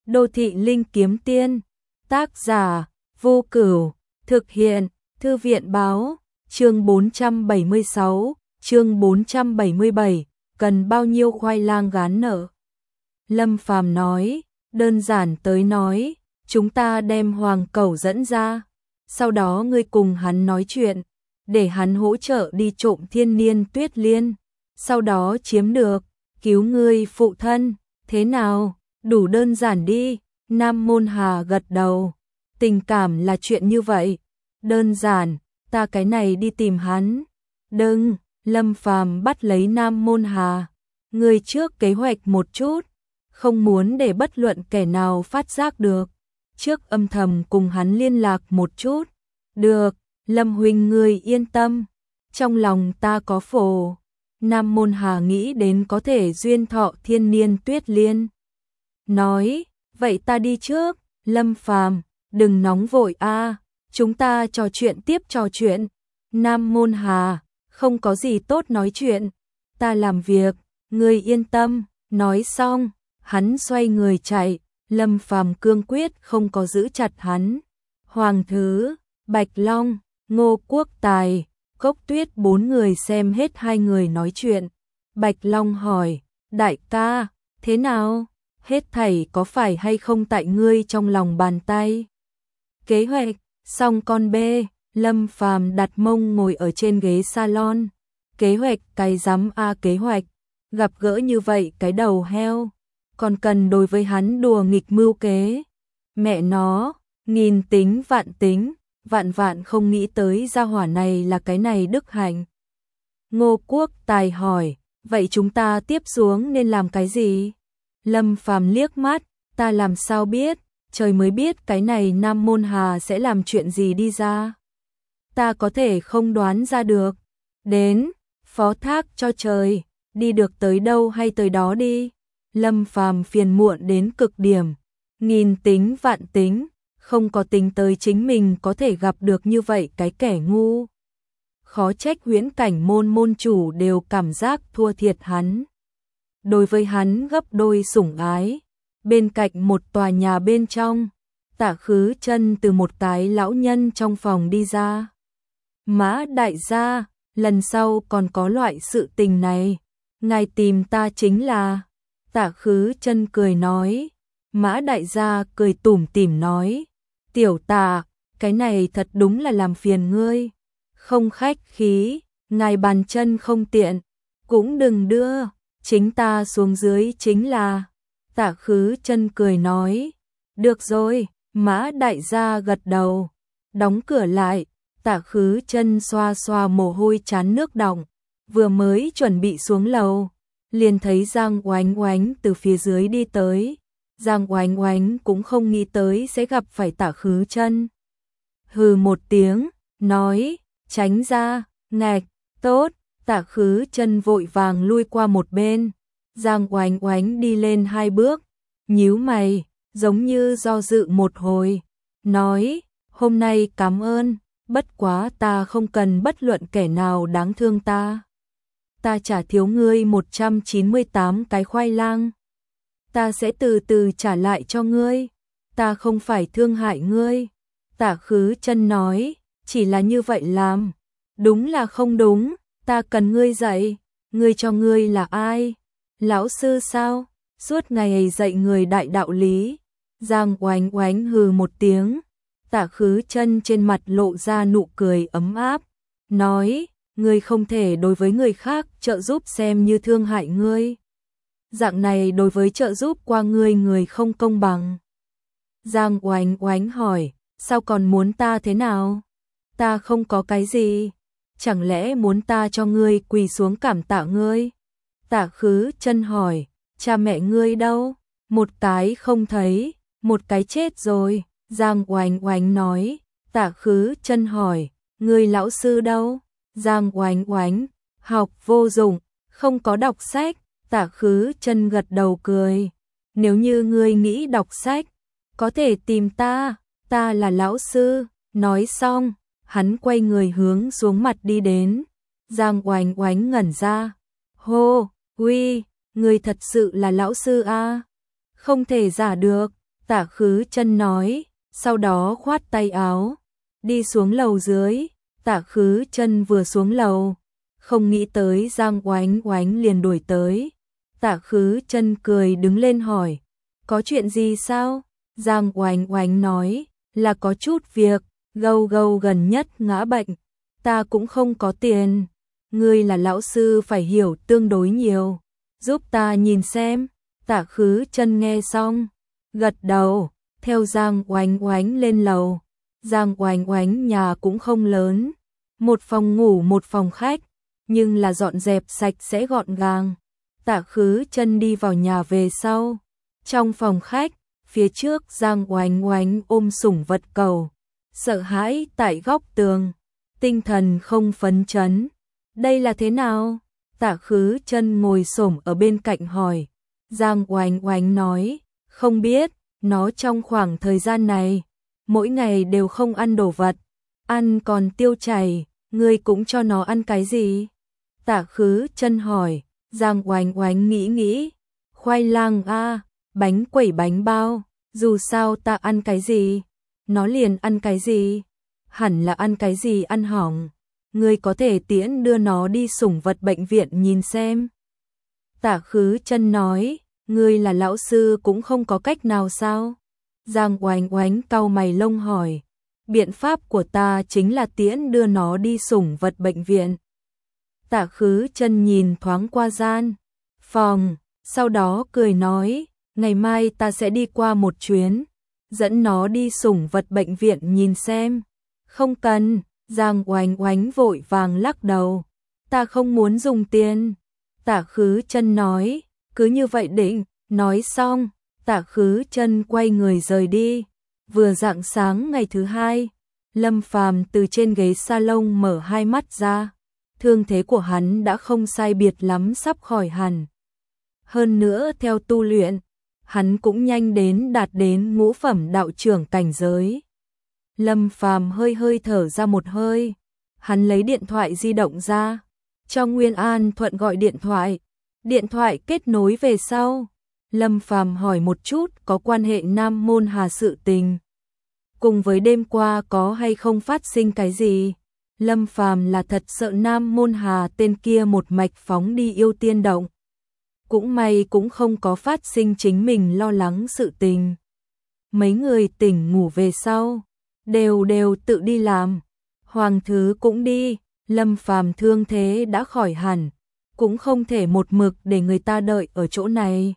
Đô thị linh kiếm tiên. Tác giả Vô Cửu. Thực hiện Thư viện báo. Chương 476, chương 477, cần bao nhiêu khoai lang gán nợ? Lâm Phàm nói, đơn giản tới nói, chúng ta đem Hoàng Cẩu dẫn ra, sau đó ngươi cùng hắn nói chuyện, để hắn hỗ trợ đi trộm Thiên Niên Tuyết Liên, sau đó chiếm được, cứu ngươi phụ thân, thế nào, đủ đơn giản đi. Nam Môn Hà gật đầu, tình cảm là chuyện như vậy, đơn giản, ta cái này đi tìm hắn. Đừng, Lâm Phàm bắt lấy Nam Môn Hà, ngươi trước kế hoạch một chút, không muốn để bất luận kẻ nào phát giác được, trước âm thầm cùng hắn liên lạc một chút. Được, Lâm huynh ngươi yên tâm, trong lòng ta có phổ. Nam Môn Hà nghĩ đến có thể duyên thọ Thiên Niên Tuyết Liên, nói, vậy ta đi trước. Lâm Phàm, đừng nóng vội a, chúng ta trò chuyện tiếp trò chuyện. Nam Môn Hà, không có gì tốt nói chuyện, ta làm việc, ngươi yên tâm. Nói xong, hắn xoay người chạy, Lâm Phàm cương quyết không có giữ chặt hắn. Hoàng Thứ, Bạch Long, Ngô Quốc Tài, Cốc Tuyết bốn người xem hết hai người nói chuyện. Bạch Long hỏi, đại ca, thế nào? Hết thảy có phải hay không tại ngươi trong lòng bàn tay? Kế hoạch, xong con bê. Lâm Phàm đặt mông ngồi ở trên ghế salon. Kế hoạch cái rắm a kế hoạch, gặp gỡ như vậy cái đầu heo, còn cần đối với hắn đùa nghịch mưu kế. Mẹ nó, nghìn tính, vạn vạn không nghĩ tới gia hỏa này là cái này đức hạnh. Ngô Quốc Tài hỏi, vậy chúng ta tiếp xuống nên làm cái gì? Lâm Phàm liếc mắt, ta làm sao biết, trời mới biết cái này Nam Môn Hà sẽ làm chuyện gì đi ra. Ta có thể không đoán ra được. Đến, phó thác cho trời, đi được tới đâu hay tới đó đi. Lâm Phàm phiền muộn đến cực điểm, nghìn tính vạn tính, không có tính tới chính mình có thể gặp được như vậy cái kẻ ngu. Khó trách Huyễn Cảnh môn môn chủ đều cảm giác thua thiệt hắn. Đối với hắn gấp đôi sủng ái. Bên cạnh một tòa nhà bên trong, Tạ Khứ Chân từ một cái lão nhân trong phòng đi ra. Mã đại gia, lần sau còn có loại sự tình này, ngài tìm ta chính là. Tạ Khứ Chân cười nói. Mã đại gia cười tủm tỉm nói, tiểu Tạ, cái này thật đúng là làm phiền ngươi. Không khách khí, ngài bàn chân không tiện, cũng đừng đưa, chính ta xuống dưới chính là. Tạ Khứ Chân cười nói, được rồi. Mã đại gia gật đầu, đóng cửa lại. Tạ Khứ Chân xoa xoa mồ hôi chán nước đọng, vừa mới chuẩn bị xuống lầu, liền thấy Giang Oánh Oánh từ phía dưới đi tới. Giang Oánh Oánh cũng không nghĩ tới sẽ gặp phải Tạ Khứ Chân. Hừ một tiếng, nói, tránh ra. Ngạch, tốt. Tạ Khứ Chân vội vàng lui qua một bên. Giang Oánh Oánh đi lên hai bước, nhíu mày, giống như do dự một hồi, nói, hôm nay cảm ơn, bất quá ta không cần bất luận kẻ nào đáng thương ta. Ta trả thiếu ngươi 198 cái khoai lang. Ta sẽ từ từ trả lại cho ngươi, ta không phải thương hại ngươi. Tạ Khứ Chân nói, chỉ là như vậy làm, đúng là không đúng, ta cần ngươi dạy, ngươi cho ngươi là ai? Lão sư sao? Suốt ngày dạy người đại đạo lý. Giang Oánh Oánh hừ một tiếng. Tạ Khứ Chân trên mặt lộ ra nụ cười ấm áp, nói, ngươi không thể đối với người khác trợ giúp xem như thương hại ngươi. Dạng này đối với trợ giúp qua ngươi người không công bằng. Giang Oánh Oánh hỏi, sao còn muốn ta thế nào? Ta không có cái gì, chẳng lẽ muốn ta cho ngươi quỳ xuống cảm tạ ngươi? Tạ Khứ Chân hỏi, cha mẹ ngươi đâu? Một cái không thấy, một cái chết rồi. Giang Oánh Oánh nói. Tạ Khứ Chân hỏi, ngươi lão sư đâu? Giang Oánh Oánh, học vô dụng, không có đọc sách. Tạ Khứ Chân gật đầu cười, nếu như ngươi nghĩ đọc sách, có thể tìm ta, ta là lão sư. Nói xong, hắn quay người hướng xuống mặt đi đến. Giang Oánh Oánh ngẩn ra, hô, uy, ngươi thật sự là lão sư a? Không thể giả được. Tạ Khứ Chân nói, sau đó khoát tay áo, đi xuống lầu dưới. Tạ Khứ Chân vừa xuống lầu, không nghĩ tới Giang Oánh Oánh liền đuổi tới. Tạ Khứ Chân cười đứng lên hỏi, có chuyện gì sao? Giang Oánh Oánh nói, là có chút việc, Gâu Gâu gần nhất ngã bệnh, ta cũng không có tiền. Ngươi là lão sư phải hiểu tương đối nhiều, giúp ta nhìn xem. Tạ Khứ Chân nghe xong, gật đầu, theo Giang Oánh Oánh lên lầu. Giang Oánh Oánh nhà cũng không lớn, một phòng ngủ một phòng khách, nhưng là dọn dẹp sạch sẽ gọn gàng. Tạ Khứ Chân đi vào nhà về sau, trong phòng khách, phía trước Giang Oánh Oánh ôm sủng vật cẩu, sợ hãi tại góc tường, tinh thần không phấn chấn. Đây là thế nào? Tạ Khứ Chân ngồi xổm ở bên cạnh hỏi. Giang Oánh Oánh nói, không biết, nó trong khoảng thời gian này, mỗi ngày đều không ăn đồ vật, ăn còn tiêu chảy, ngươi cũng cho nó ăn cái gì? Tạ Khứ Chân hỏi. Giang Oánh Oánh nghĩ, khoai lang a, bánh quẩy bánh bao, dù sao ta ăn cái gì, nó liền ăn cái gì, hẳn là ăn cái gì ăn hỏng. Ngươi có thể tiễn đưa nó đi sủng vật bệnh viện nhìn xem. Tạ Khứ Chân nói, ngươi là lão sư cũng không có cách nào sao? Giang Oánh Oánh cau mày lông hỏi, biện pháp của ta chính là tiễn đưa nó đi sủng vật bệnh viện. Tạ Khứ Chân nhìn thoáng qua gian phòng, sau đó cười nói, ngày mai ta sẽ đi qua một chuyến, dẫn nó đi sủng vật bệnh viện nhìn xem. Không cần. Giang Oánh Oánh vội vàng lắc đầu, ta không muốn dùng tiền. Tạ Khứ Chân nói, cứ như vậy định. Nói xong, Tạ Khứ Chân quay người rời đi. Vừa rạng sáng ngày thứ hai, Lâm Phàm từ trên ghế salon mở hai mắt ra, thương thế của hắn đã không sai biệt lắm sắp khỏi hẳn. Hơn nữa theo tu luyện, hắn cũng nhanh đến đạt đến ngũ phẩm đạo trưởng cảnh giới. Lâm Phàm hơi thở ra một hơi, hắn lấy điện thoại di động ra, cho Nguyên An Thuận gọi điện thoại. Điện thoại kết nối về sau, Lâm Phàm hỏi một chút có quan hệ Nam Môn Hà sự tình, cùng với đêm qua có hay không phát sinh cái gì. Lâm Phàm là thật sợ Nam Môn Hà tên kia một mạch phóng đi yêu tiên động. Cũng may cũng không có phát sinh chính mình lo lắng sự tình. Mấy người tỉnh ngủ về sau, đều tự đi làm. Hoàng Thứ cũng đi, Lâm Phàm thương thế đã khỏi hẳn, cũng không thể một mực để người ta đợi ở chỗ này.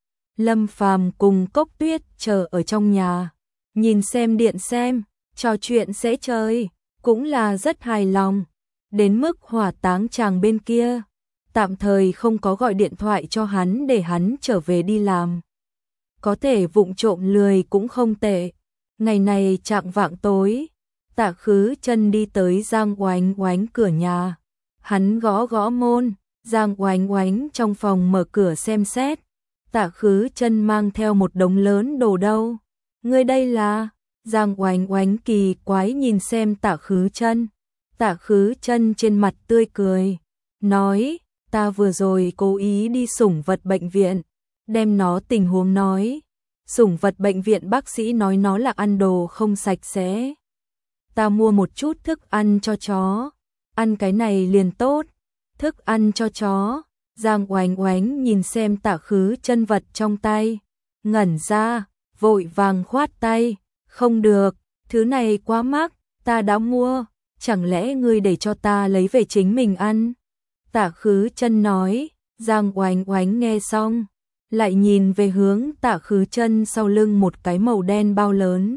Lâm Phàm cùng Cốc Tuyết chờ ở trong nhà, nhìn xem điện xem, trò chuyện sẽ chơi, cũng là rất hài lòng. Đến mức hỏa táng chàng bên kia, tạm thời không có gọi điện thoại cho hắn để hắn trở về đi làm. Có thể vụng trộm lười cũng không tệ. Ngày này chạng vạng tối, Tạ Khứ Chân đi tới Giang Oánh Oánh cửa nhà. Hắn gõ gõ môn, Giang Oánh Oánh trong phòng mở cửa xem xét. Tạ Khứ Chân mang theo một đống lớn đồ đâu. Ngươi đây là? Giang Oánh Oánh kỳ quái nhìn xem Tạ Khứ Chân. Tạ Khứ Chân trên mặt tươi cười, nói, ta vừa rồi cố ý đi sủng vật bệnh viện, đem nó tình huống nói. Sủng vật bệnh viện bác sĩ nói nó là ăn đồ không sạch sẽ. Ta mua một chút thức ăn cho chó, ăn cái này liền tốt. Thức ăn cho chó. Giang Oánh Oánh nhìn xem Tạ Khứ Chân vật trong tay, ngẩn ra, vội vàng khoát tay, không được, thứ này quá mắc, ta đã mua, chẳng lẽ ngươi để cho ta lấy về chính mình ăn? Tạ Khứ Chân nói. Giang Oánh Oánh nghe xong, lại nhìn về hướng Tạ Khứ Chân sau lưng một cái màu đen bao lớn.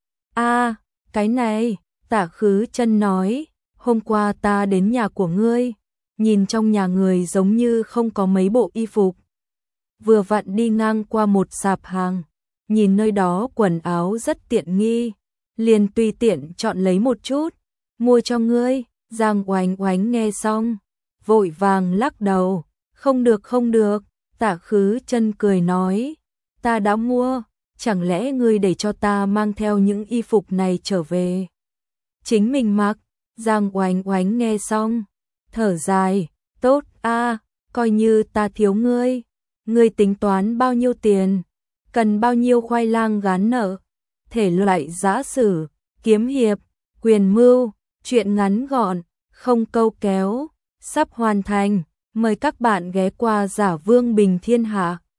A, cái này. Tạ Khứ Chân nói, hôm qua ta đến nhà của ngươi, nhìn trong nhà người giống như không có mấy bộ y phục. Vừa vặn đi ngang qua một sạp hàng, nhìn nơi đó quần áo rất tiện nghi, liền tùy tiện chọn lấy một chút, mua cho ngươi. Giang Oánh Oánh nghe xong, vội vàng lắc đầu, không được không được. Tạ Khứ Chân cười nói, ta đã mua, chẳng lẽ ngươi để cho ta mang theo những y phục này trở về chính mình mặc? Giang Oánh Oánh nghe xong, thở dài, tốt a, coi như ta thiếu ngươi. Ngươi tính toán bao nhiêu tiền? cần bao nhiêu khoai lang gán nợ, thể loại giã sử, kiếm hiệp, quyền mưu, truyện ngắn gọn, không câu kéo, sắp hoàn thành. Mời các bạn ghé qua Giả Vương Bình Thiên Hạ.